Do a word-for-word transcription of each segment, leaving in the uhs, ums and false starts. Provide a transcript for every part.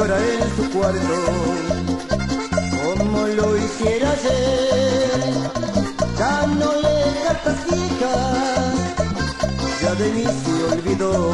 llora en su cuarto, como lo hiciera ayer. Ya no lee cartas viejas, ya de mí se olvidó.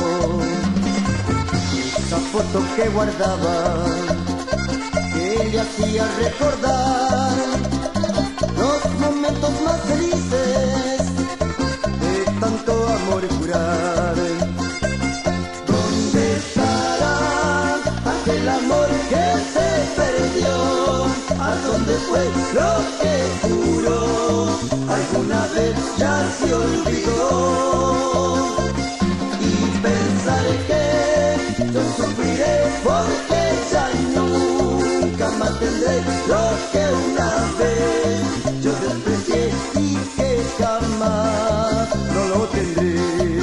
Esa foto que guardaba, que le hacía recordar los momentos más felices de tanto amor jurar. ¿Dónde estará aquel amor que se perdió? ¿A dónde fue lo que juró? Alguna vez ya se olvidó. Y pensar que yo sufriré porque ya nunca más tendré lo que una vez yo desprecié y que jamás no lo tendré.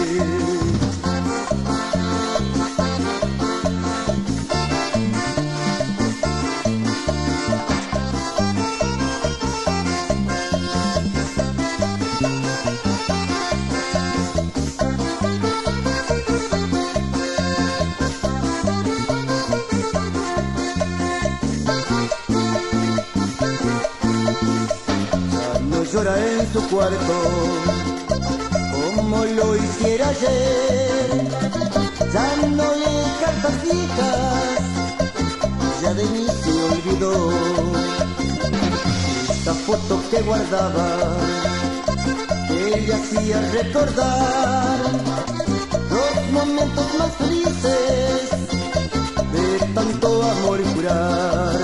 Llora en su cuarto, como lo hiciera ayer. Ya no lee cartas viejas, ya de mí se olvidó. Esa foto que guardaba, que le hacía recordar los momentos más felices de tanto amor y jurar.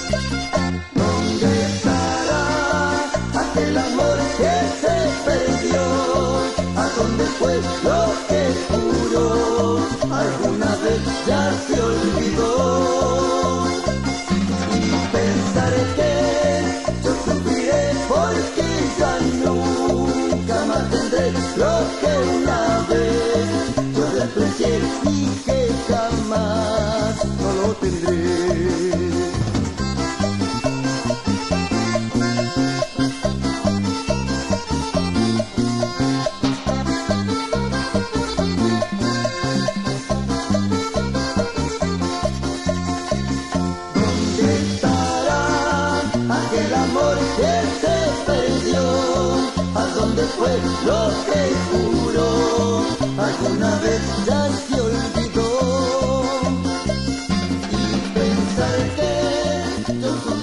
El amor que se perdió, ¿a dónde fue lo que juró? Alguna vez ya se olvidó. Y pensar que yo sufriré porque ya nunca más tendré lo que una vez yo desprecié y que jamás no lo tendré. El amor que se perdió, ¿a dónde fue lo que juró? Alguna vez ya se olvidó. Y pensar que yo